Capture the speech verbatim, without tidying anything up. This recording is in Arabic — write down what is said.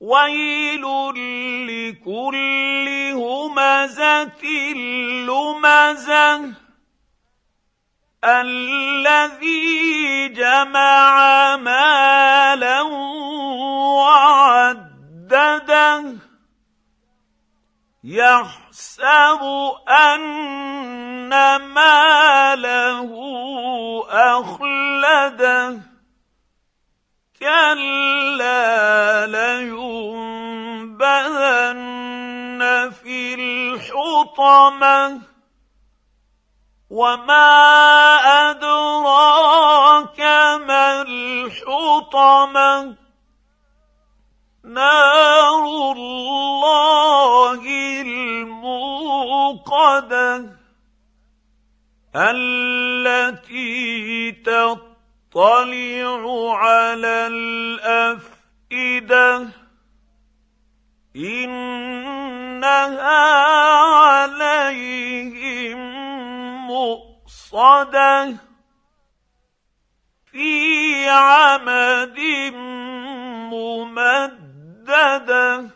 ويل لكل همزة لمزة الذي جمع مالا وعدده يحسب أن ماله أخلده كلا لينبذن في الحطمة وما أدراك ما الحطمة نار الله الموقدة التي تطلع على الأفئدة إنها عليهم مؤصدة في عمد ممددة